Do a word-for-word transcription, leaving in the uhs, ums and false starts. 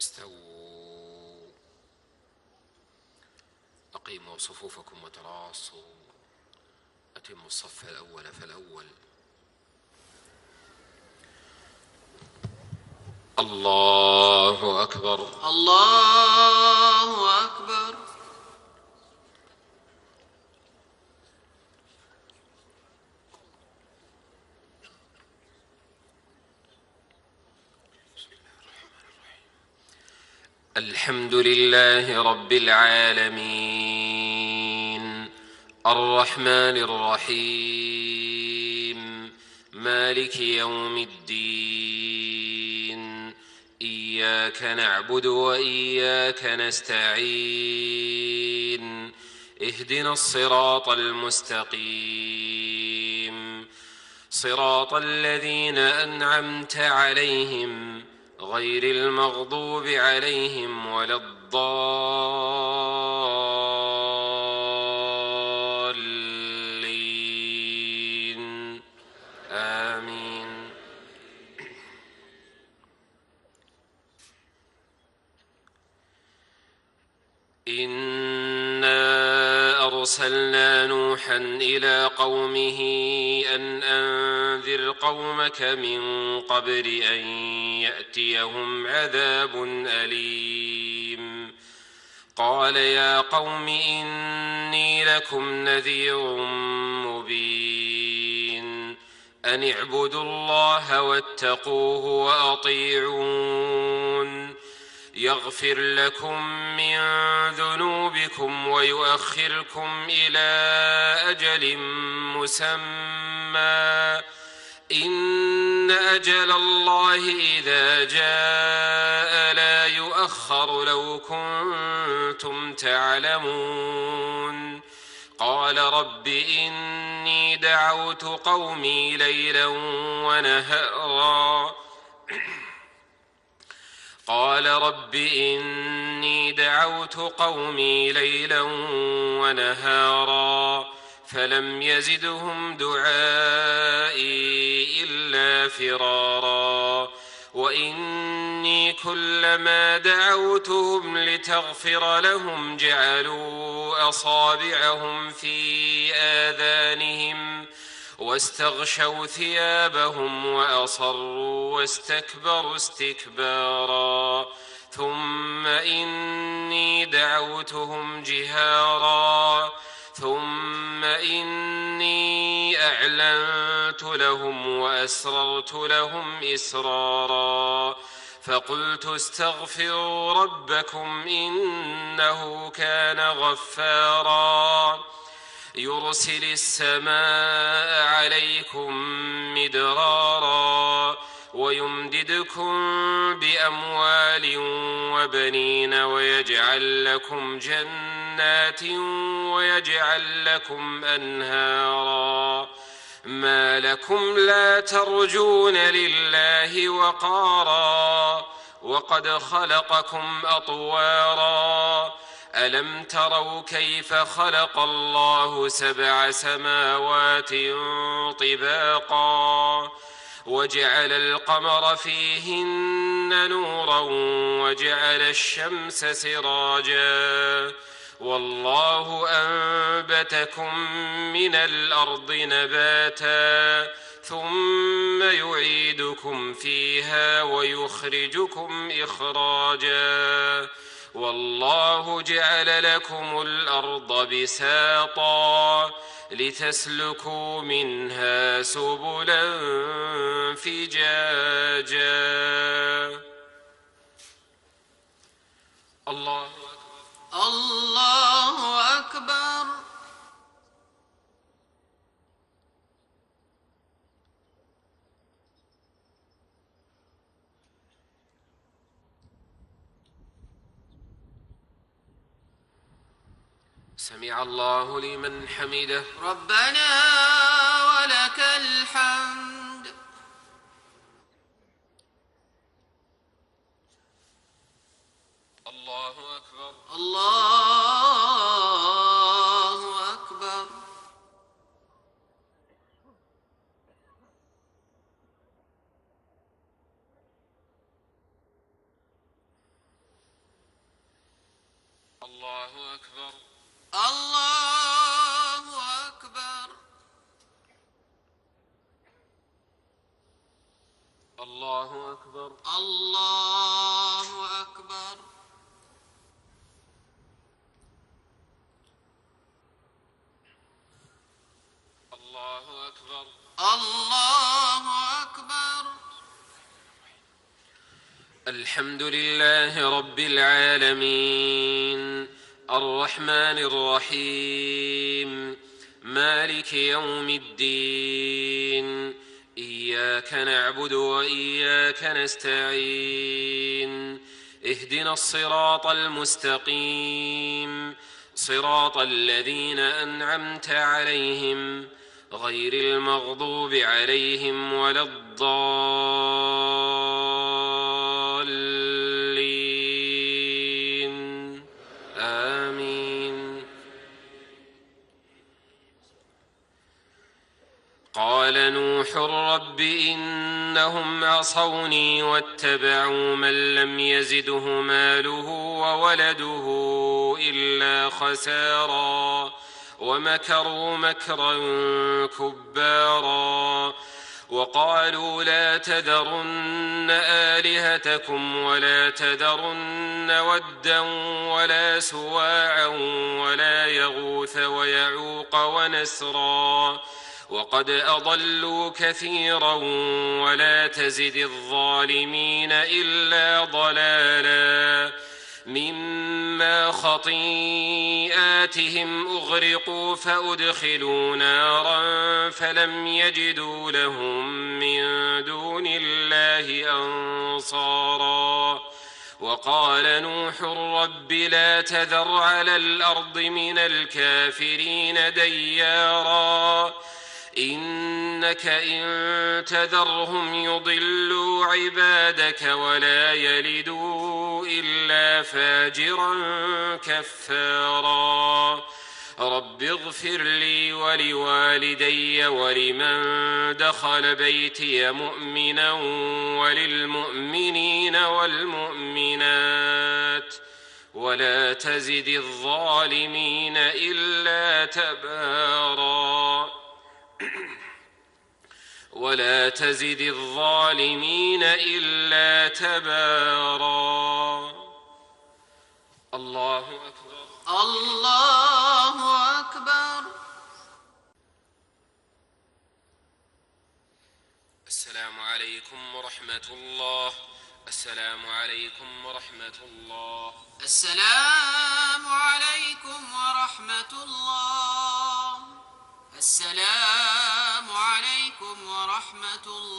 استووا. أقيموا صفوفكم وتراصوا. أتموا الصف الأول فالأول. الله أكبر. الله أكبر. الحمد لله رب العالمين الرحمن الرحيم مالك يوم الدين. إياك نعبد وإياك نستعين. اهدنا الصراط المستقيم صراط الذين أنعمت عليهم غير المغضوب عليهم ولا الضالين. آمين. إنا أرسلنا نوحا إلى قومه أن أنذر قومك من قبل أن يأتيهم عذاب أليم. قال يا قوم إني لكم نذير مبين أن اعبدوا الله واتقوه وأطيعون يغفر لكم من ذنوبكم ويؤخركم إلى أجل مسمى إن أجل الله إذا جاء لا يؤخر لو كنتم تعلمون. قال رب إني دعوت قومي ليلا ونهارا قال رب إني دعوت قومي ليلا ونهارا فلم يزدهم دعائي إلا فرارا. وإني كلما دعوتهم لتغفر لهم جعلوا أصابعهم في آذانهم واستغشوا ثيابهم وأصروا واستكبروا استكبارا. ثم إني دعوتهم جهارا ثم إني أعلنت لهم وأسررت لهم إسرارا. فقلت استغفروا ربكم إنه كان غفارا يرسل السماء عليكم مدرارا ويمددكم بأموال وبنين ويجعل لكم جنات ويجعل لكم أنهارا. ما لكم لا ترجون لله وقارا وقد خلقكم أطوارا. ألم تروا كيف خلق الله سبع سماوات طباقا وجعل القمر فيهن نورا وجعل الشمس سراجا والله أنبتكم من الأرض نباتا ثم يعيدكم فيها ويخرجكم إخراجا. والله جعل لكم الأرض بساطا لتسلكوا منها سبلا فجاجا. الله أكبر. الله أكبر. سمع الله لمن حمده. ربنا ولك الحمد. الله أكبر. الله أكبر. الله أكبر. الله أكبر. الله أكبر. الله أكبر. الله أكبر. الله أكبر. الحمد لله رب العالمين الرحمن الرحيم مالك يوم الدين إياك نعبد وإياك نستعين اهدنا الصراط المستقيم صراط الذين أنعمت عليهم غير المغضوب عليهم ولا الضالين آمين. قال نوح رب إنهم عصوني واتبعوا من لم يزده ماله وولده إلا خسارا ومكروا مكرا كبارا وقالوا لا تذرن آلهتكم ولا تذرن ودا ولا سواعا ولا يغوث ويعوق ونسرا وقد أضلوا كثيرا ولا تزد الظالمين إلا ضلالا مما خطيئاتهم أغرقوا فأدخلوا نارا فلم يجدوا لهم من دون الله أنصارا وقال نوح رب لا تذر على الأرض من الكافرين ديارا إنك إن تذرهم يضلوا عبادك ولا يلدوا إلا فاجرا كفارا رب اغفر لي ولوالدي ولمن دخل بيتي مؤمنا وللمؤمنين والمؤمنات ولا تزد الظالمين إلا تبارا ولا تزد الظالمين إلا تبارا. الله أكبر. الله أكبر. السلام عليكم ورحمة الله. السلام عليكم ورحمة الله. السلام عليكم ورحمة الله. السلام عليكم ورحمة الله.